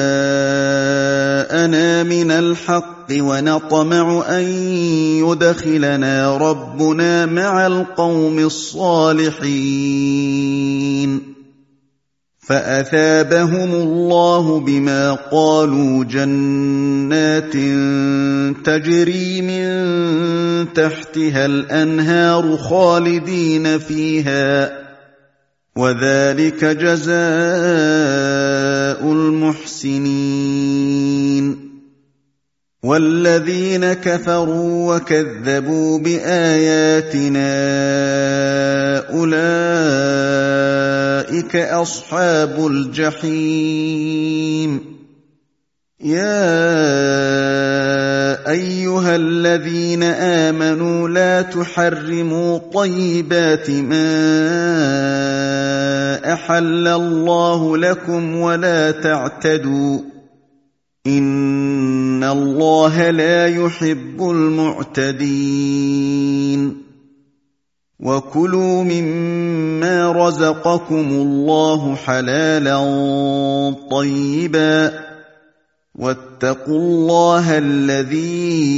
[SPEAKER 1] جاءنا من الحق ونطمع أن يدخلنا ربنا مع القوم الصالحين فأثابهم الله بما قالوا جنات تجري من تحتها الأنهار خالدين فيها وذلك جزاء المحسنين والذين كفروا وكذبوا بآياتنا أولئك أصحاب الجحيم يا أيها الذين آمنوا لا تحرموا طيبات ما أحل الله لكم ولا تعتدوا إن الله لا يحب المعتدين وكلوا مما رزقكم الله حلالا طيبا واتقوا الله الذي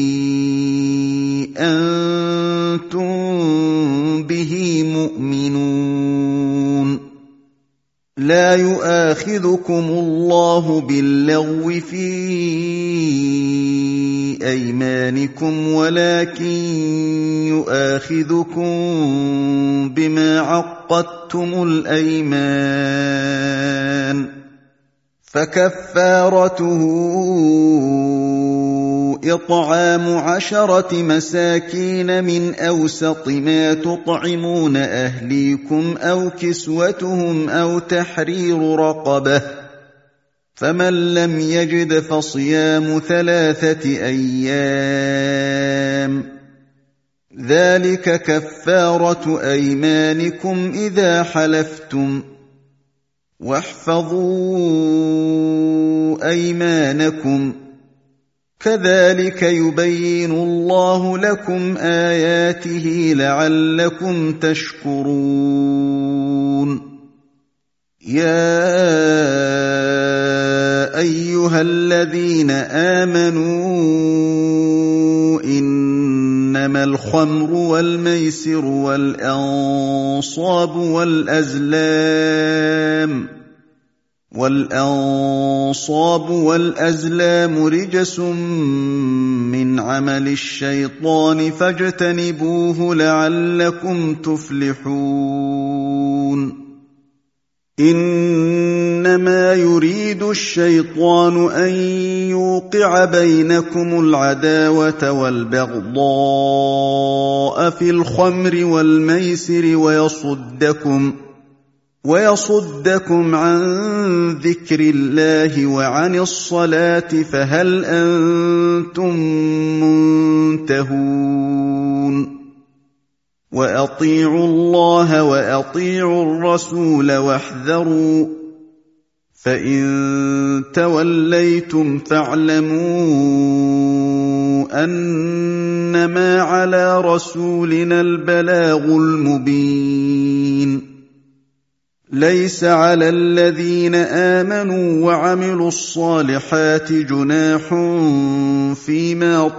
[SPEAKER 1] أنتم به مؤمنون لا يؤاخذكم الله باللغو في أيمانكم ولكن يؤاخذكم بما عقدتم الأيمان فكفارته إطعام عشرة مساكين من أوسط ما تطعمون أهليكم أو كسوتهم أو تحرير رقبة فمن لم يجد فصيام ثلاثة أيام ذلك كفارة أيمانكم إذا حلفتم واحفظوا أيمانكم كذلك يبين الله لكم آياته لعلكم تشكرون يا أيها الذين آمنوا إنما الخمر والميسر والأنصاب والأزلام والأنصاب والأزلام رجس من عمل الشيطان فاجتنبوه لعلكم تفلحون إنما يريد الشيطان أن يوقع بينكم العداوة والبغضاء في الخمر والميسر ويصدكم ويصدكم عن ذكر الله وعن الصلاة فهل أنتم منتهون وأطيعوا الله وأطيعوا الرسول واحذروا فإن توليتم فاعلموا أنما على رسولنا البلاغ المبين ليس على الذين آمنوا وعملوا الصالحات جناح فيما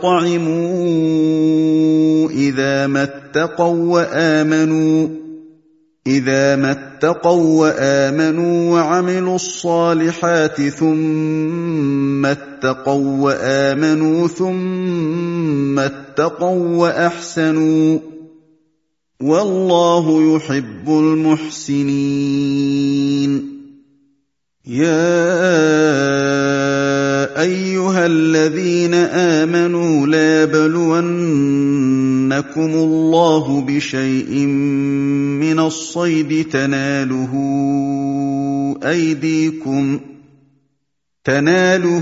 [SPEAKER 1] طعموا إذا ما اتقوا وآمنوا إذا ما اتقوا وآمنوا وعملوا الصالحات ثم اتقوا وآمنوا ثم اتقوا وأحسنوا والله يحب المحسنين يا أيها الذين آمنوا لا يبلونكم الله بشيء من الصيد تناله أيديكم تناله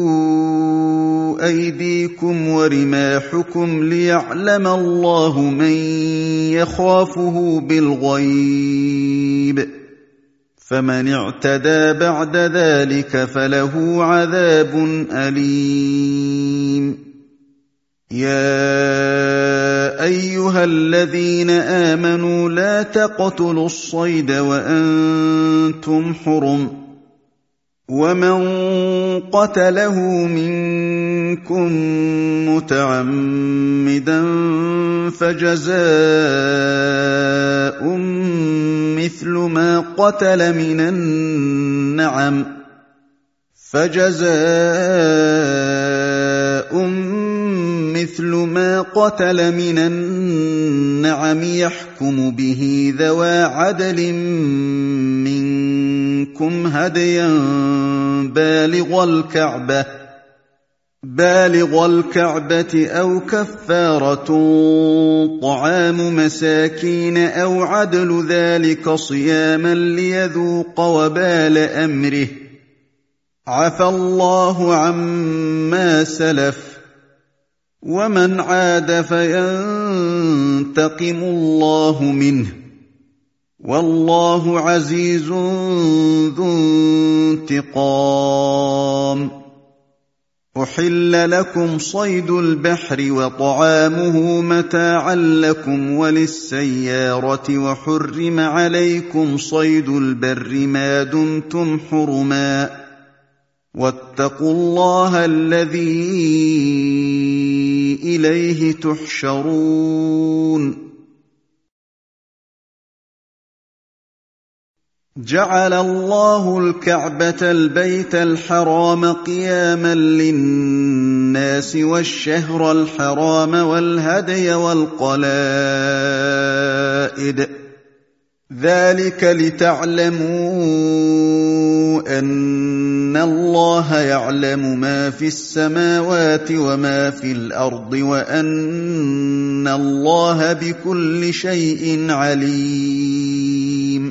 [SPEAKER 1] أيديكم ورماحكم ليعلم الله من يخافه بالغيب فمن اعتدى بعد ذلك فله عذاب أليم يا أيها الذين آمنوا لا تقتلوا الصيد وأنتم حرم ومن قتله منكم متعمدا فجزاء مثل ما قتل من النعم فجزاء مثل ما قتل من النعم يحكم به ذوى عدل منكم هديا بالغ الكعبة بالغ الكعبة أو كفارة طعام مساكين أو عدل ذلك صياما ليذوق وبال أمره عفى الله عما سلف ومن عاد فينتقم الله منه والله عزيز ذو انتقام أحل لكم صيد البحر وطعامه متاعا لكم وللسيارة وحرم عليكم صيد البر ما دمتم حرما واتقوا الله الذي إليه تحشرون جعل الله الكعبة البيت الحرام قياما للناس النَّاسِ وَالشَّهْرَ الْحَرَامَ وَالْهَدْيَ وَالْقَلَائِدَ ۚ ذَٰلِكَ لِتَعْلَمُوا أَنَّ اللَّهَ يَعْلَمُ مَا فِي السَّمَاوَاتِ وَمَا فِي الْأَرْضِ وَأَنَّ اللَّهَ بِكُلِّ شَيْءٍ عَلِيمٌ.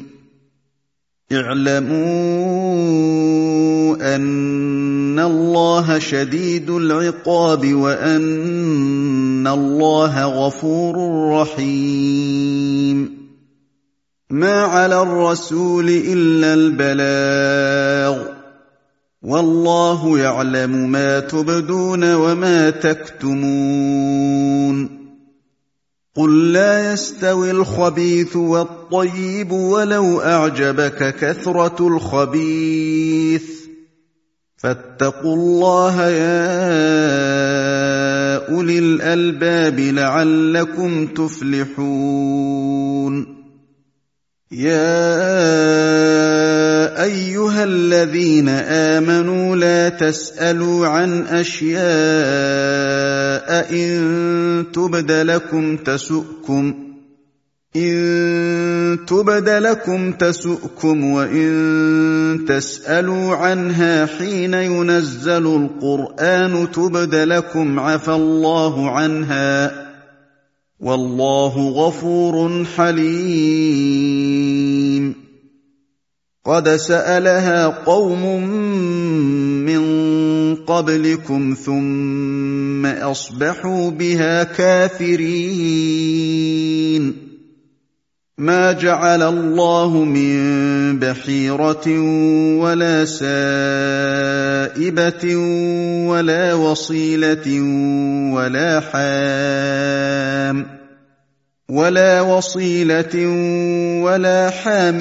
[SPEAKER 1] اعْلَمُوا أَنَّ اللَّهَ شَدِيدُ الْعِقَابِ وَأَنَّ اللَّهَ غَفُورٌ رَّحِيمٌ. مَا عَلَى الرَّسُولِ إِلَّا الْبَلَاغُ ۗ وَاللَّهُ يَعْلَمُ مَا تُبْدُونَ وَمَا تَكْتُمُونَ. قُل لَّا يَسْتَوِي الْخَبِيثُ وَالطَّيِّبُ وَلَوْ أَعْجَبَكَ كَثْرَةُ الْخَبِيثِ ۚ فَاتَّقُوا اللَّهَ يَا أُولِي الْأَلْبَابِ لَعَلَّكُمْ تُفْلِحُونَ. يَا أَيُّهَا الَّذِينَ آمَنُوا لَا تَسْأَلُوا عَنْ أَشْيَاءَ إِن تُبْدَ لَكُمْ تَسُؤْكُمْ إِن تُبْدَ لَكُمْ تَسُؤْكُمْ وَإِن تَسْأَلُوا عَنْهَا حِينَ يُنَزَّلُ الْقُرْآنُ تُبْدَ لَكُمْ عَفَا اللَّهُ عَنْهَا ۗ وَاللَّهُ غَفُورٌ حَلِيمٌ. قَدْ سَأَلَهَا قَوْمٌ مِّن قَبْلِكُمْ ثُمَّ أَصْبَحُوا بِهَا كَافِرِينَ. مَا جَعَلَ اللَّهُ مِن بَحِيرَةٍ وَلَا سَائِبَةٍ وَلَا وَصِيلَةٍ وَلَا حَامٍ وَلَا وَصِيلَةٍ وَلَا حَامٍ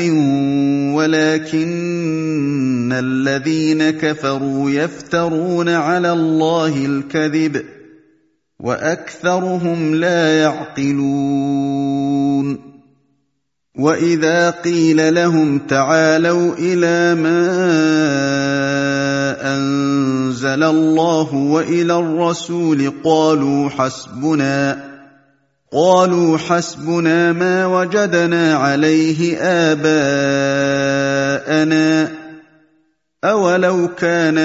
[SPEAKER 1] وَلَٰكِنَّ الَّذِينَ كَفَرُوا يَفْتَرُونَ عَلَى اللَّهِ الْكَذِبَ وَأَكْثَرُهُمْ لَا يَعْقِلُونَ. وَإِذَا قِيلَ لَهُمْ تَعَالَوْا إِلَىٰ مَا أَنزَلَ اللَّهُ وَإِلَى الرَّسُولِ قَالُوا حَسْبُنَا قَالُوا حَسْبُنَا مَا وَجَدْنَا عَلَيْهِ آبَاءَنَا ۚ أَوَلَوْ كَانَ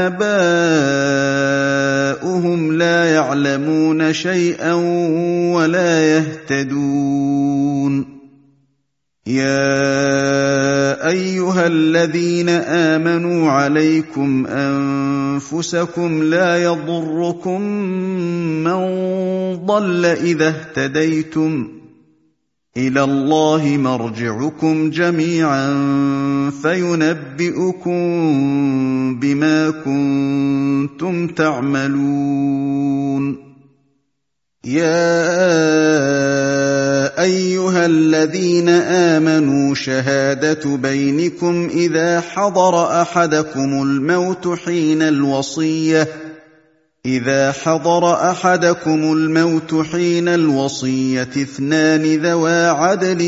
[SPEAKER 1] آبَاؤُهُمْ لَا يَعْلَمُونَ شَيْئًا وَلَا يَهْتَدُونَ. يَا أَيُّهَا الَّذِينَ آمَنُوا عَلَيْكُمْ أَنفُسَكُمْ لَا يَضُرُّكُم مَّن ضَلَّ إِذَا اهْتَدَيْتُمْ ۚ إِلَى اللَّهِ مَرْجِعُكُمْ جَمِيعًا فَيُنَبِّئُكُم بِمَا كُنتُمْ تَعْمَلُونَ. يَا أَيُّهَا الَّذِينَ آمَنُوا شَهَادَةُ بَيْنِكُمْ إِذَا حَضَرَ أَحَدَكُمُ الْمَوْتُ حِينَ الْوَصِيَّةِ إِذَا حَضَرَ أَحَدَكُمُ الموت حين الْوَصِيَّةِ اثْنَانِ ذَوَا عَدْلٍ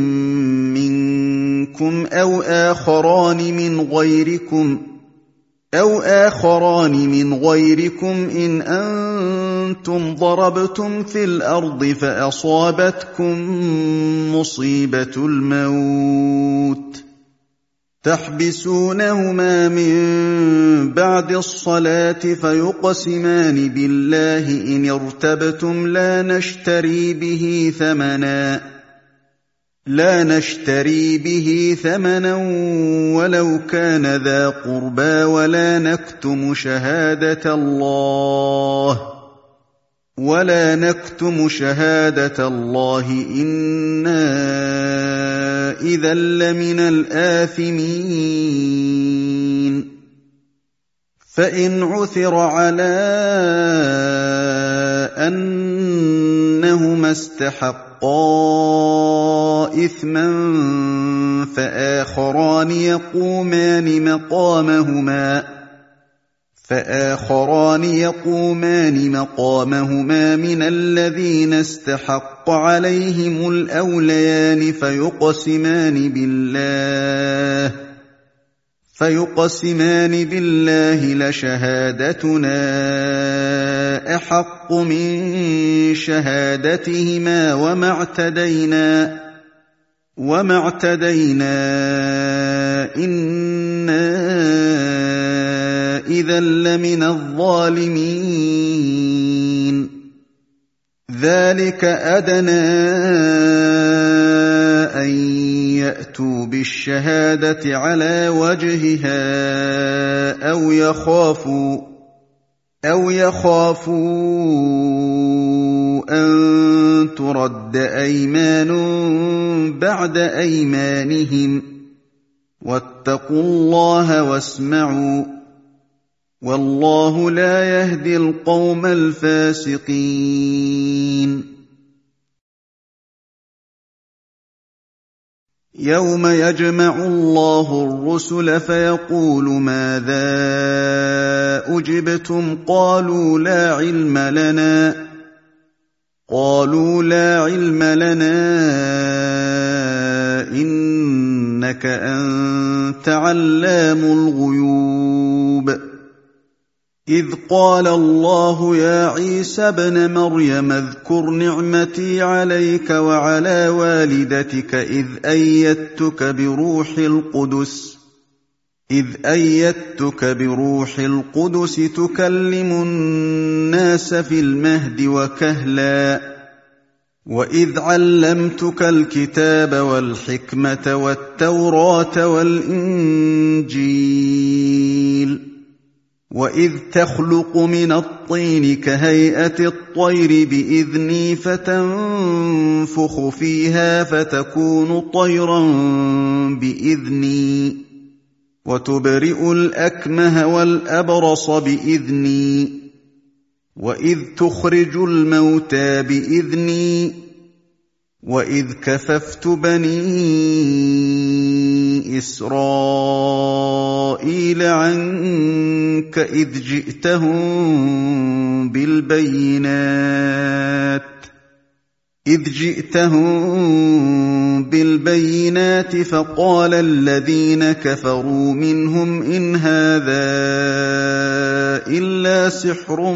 [SPEAKER 1] مِّنكُمْ أَوْ آخَرَانِ مِنْ غَيْرِكُمْ أَوْ آخَرَانِ مِنْ غَيْرِكُمْ إِنْ أَنتُمْ ضَرَبْتُمْ فِي الْأَرْضِ فَأَصَابَتْكُم مُّصِيبَةُ الْمَوْتِ تَحْبِسُونَهُمَا مِن بَعْدِ الصَّلَاةِ فَيُقْسِمَانِ بِاللَّهِ إِنِ ارْتَبْتُمْ لَا نَشْتَرِي بِهِ ثَمَنًا لا نشتري به ثمنا ولو كان ذا قربى ولا نكتم شهادة الله ولا نكتم شهادة الله إنا إذا لمن الآثمين. فإن عثر على أنهما استحقا إثما فآخران يقومان مقامهما فآخران يقومان مقامهما من الذين استحق عليهم الأوليان فيقسمان بالله فيقسمان بالله لشهادتنا أحق من شهادتهما وما اعتدينا وما اعتدينا إنا إذا لمن الظالمين ذلك أدنى أن يأتوا بالشهادة على وجهها أو يخافوا أو يخافوا أن ترد أيمان بعد أيمانهم واتقوا الله واسمعوا والله لا يهدي القوم الفاسقين يوم يجمع الله الرسل فيقول ماذا أجبتم قالوا لا علم لنا قالوا لا علم لنا إنك أنت علام الغيوب إذ قال الله يا عيسى ابن مريم اذكر نعمتي عليك وعلى والدتك إذ أيدتك بروح القدس إذ أيدتك بروح القدس تكلم الناس في المهد وكهلا وإذ علمتك الكتاب والحكمة والتوراة والإنجيل وإذ تخلق من الطين كهيئة الطير بإذني فتنفخ فيها فتكون طيرا بإذني وتبرئ الأكمه والأبرص بإذني وإذ تخرج الموتى بإذني وإذ كففت بني إسرائيل عنك إذ جئتهم بالبينات إذ جئتهم بالبينات فقال الذين كفروا منهم إن هذا إلا سحر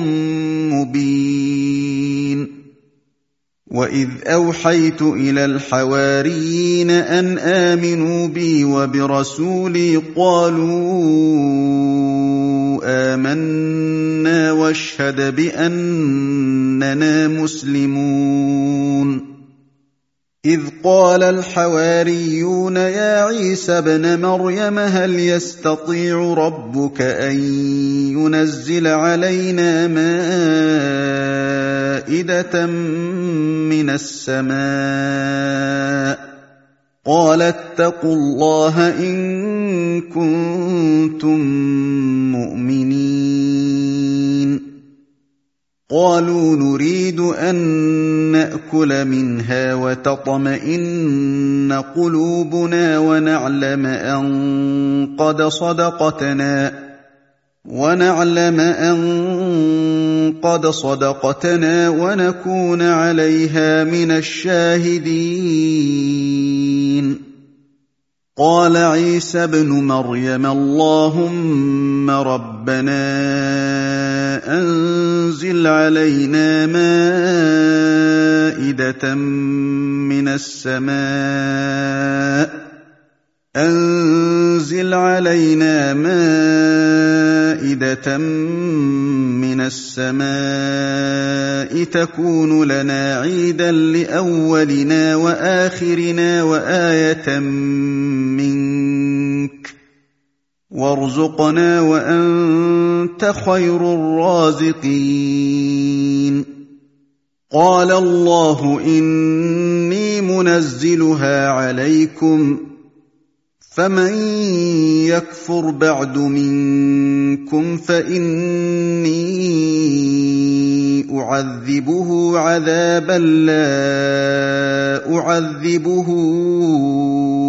[SPEAKER 1] مبين وإذ أوحيت إلى الحواريين أن آمنوا بي وبرسولي قالوا آمنا واشهد بأننا مسلمون إذ قال الحواريون يا عيسى ابن مريم هل يستطيع ربك أن ينزل علينا مائدة من السماء قال اتقوا الله إن كنتم مؤمنين قالوا نريد أن نأكل منها وتطمئن قلوبنا ونعلم أن قد صدقتنا ونعلم أن قد صدقتنا ونكون عليها من الشاهدين قال عيسى ابن مريم اللهم ربنا أنزل علينا مائدة من السماء أنزل علينا مائدة من السماء تكون لنا عيدا لأولنا وآخرنا وآية منك وارزقنا وأنت خير الرازقين قال الله إني منزلها عليكم فمن يكفر بعد منكم فإني أعذبه عذابا لا أعذبه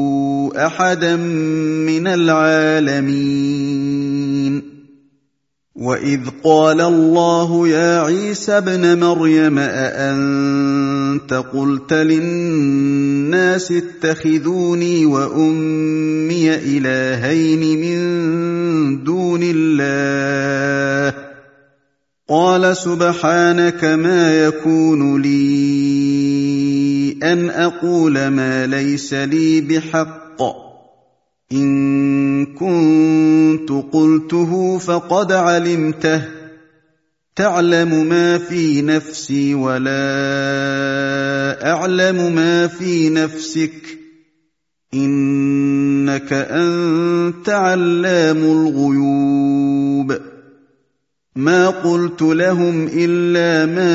[SPEAKER 1] أحدا من العالمين وَإِذْ قَالَ اللَّهُ يَا عِيسَى ابْنَ مَرْيَمَ أَأَنتَ قُلْتَ لِلنَّاسِ اتَّخِذُونِي وَأُمِّيَ إِلَٰهَيْنِ مِن دُونِ اللَّهِ ۖ قَالَ سُبْحَانَكَ مَا يَكُونُ لِي أَنْ أَقُولَ مَا لَيْسَ لِي بِحَقٍّ ۚ إِن كُنتُ قُلْتُهُ فَقَدْ عَلِمْتَهُ ۚ تَعْلَمُ مَا فِي نَفْسِي وَلَا أَعْلَمُ مَا فِي نَفْسِكَ ۚ إِنَّكَ أَنتَ عَلَّامُ الْغُيُوبِ مَا قُلْتُ لَهُمْ إِلَّا مَا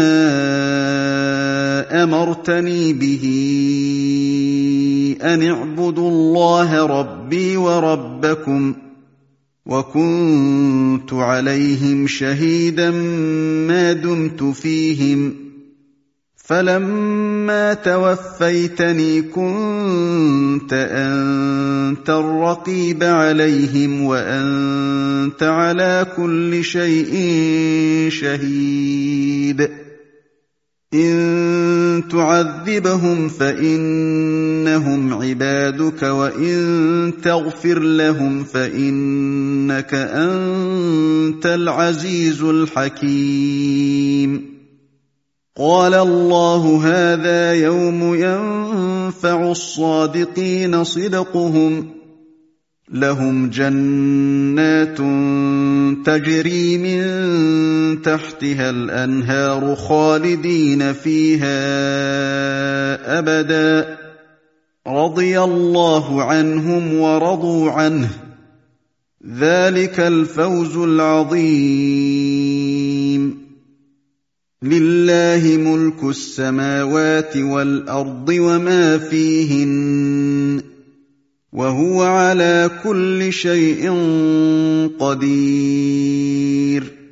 [SPEAKER 1] أَمَرْتَنِي بِهِ أَنِ اعْبُدُوا اللَّهَ رَبِّي وَرَبَّكُمْ ۚ وَكُنتُ عَلَيْهِمْ شَهِيدًا مَا دُمْتُ فِيهِمْ ۖ فَلَمَّا تَوَفَّيْتَنِي كُنتَ أَنتَ الرَّقِيبَ عَلَيْهِمْ وَأَنتَ عَلَىٰ كُلِّ شَيْءٍ شَهِيدٌ إِن تُعَذِّبْهُمْ فَإِنَّهُمْ عِبَادُكَ وَإِن تَغْفِرْ لَهُمْ فَإِنَّكَ أَنتَ الْعَزِيزُ الْحَكِيمُ قَالَ اللَّهُ هَٰذَا يَوْمُ يَنفَعُ الصَّادِقِينَ صِدْقُهُمْ ۚ لَهُمْ جَنَّاتٌ تَجْرِي مِن تَحْتِهَا الْأَنْهَارُ خَالِدِينَ فِيهَا أَبَدًا ۖ رَضِيَ اللَّهُ عَنْهُمْ وَرَضُوا عَنْهُ ۚ ذَٰلِكَ الْفَوْزُ الْعَظِيمُ لِلَّهِ مُلْكُ السَّمَاوَاتِ وَالْأَرْضِ وَمَا فِيهِنَّ ۚ وَهُوَ عَلَىٰ كُلِّ شَيْءٍ قَدِيرٌ